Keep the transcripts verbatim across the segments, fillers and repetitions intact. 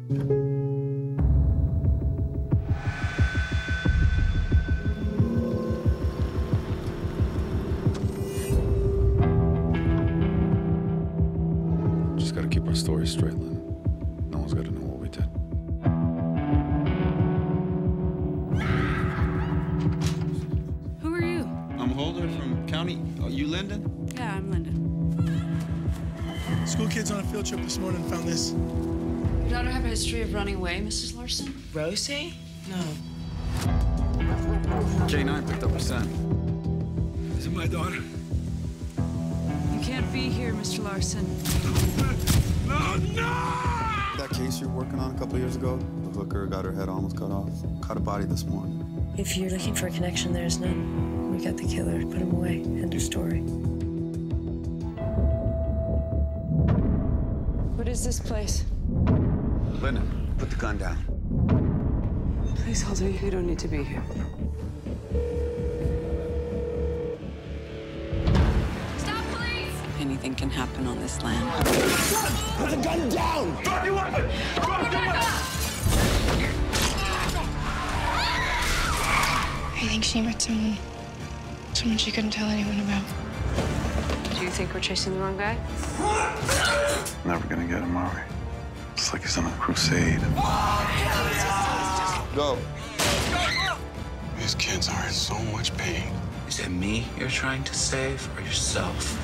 Just gotta keep our story straight, Lynn. No one's gotta know what we did. Who are you? I'm Holder from County. Oh, you Lyndon? Yeah, I'm Lyndon. School kids on a field trip this morning found this. Your daughter have a history of running away, Missus Larson? Rosie? No. K nine picked up her scent. Is it my daughter? You can't be here, Mister Larson. No, no! That case you were working on a couple years ago, the hooker got her head almost cut off. Caught a body this morning. If you're looking for a connection, there's none. We got the killer. Put him away. End of story. What is this place? Lyndon, put the gun down. Please, Holder, you don't need to be here. Stop, please! Anything can happen on this land. Put the gun down! Drop your weapon! Drop your weapon! I think she met someone. Someone she couldn't tell anyone about. Do you think we're chasing the wrong guy? Never gonna get him, are we? It's like he's on a crusade. Go. These kids are in so much pain. Is it me you're trying to save or yourself?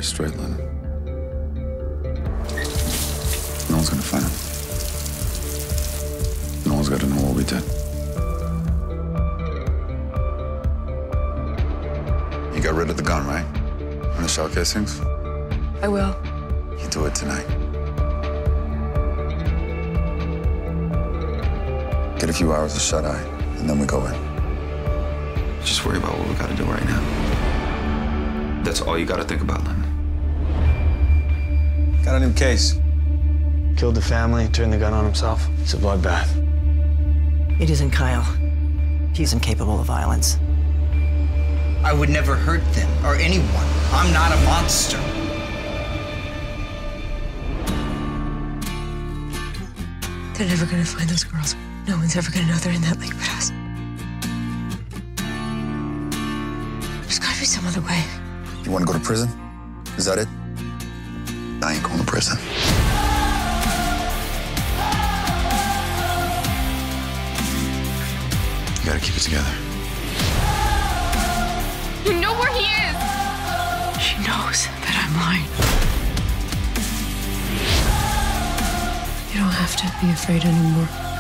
story straight, Lennon. No one's gonna find him. No one's got to know what we did. You got rid of the gun, right? And the shell casings? I will. You do it tonight. Get a few hours of shut-eye, and then we go in. Just worry about what we gotta do right now. That's all you gotta think about, Lennon. Got a new case. Killed the family, turned the gun on himself. It's a bloodbath. It isn't Kyle. He's incapable of violence. I would never hurt them or anyone. I'm not a monster. They're never gonna find those girls. No one's ever gonna know they're in that lake but us. There's gotta be some other way. You want to go to prison? Is that it? I ain't going to prison. You gotta keep it together. You know where he is! She knows that I'm lying. You don't have to be afraid anymore.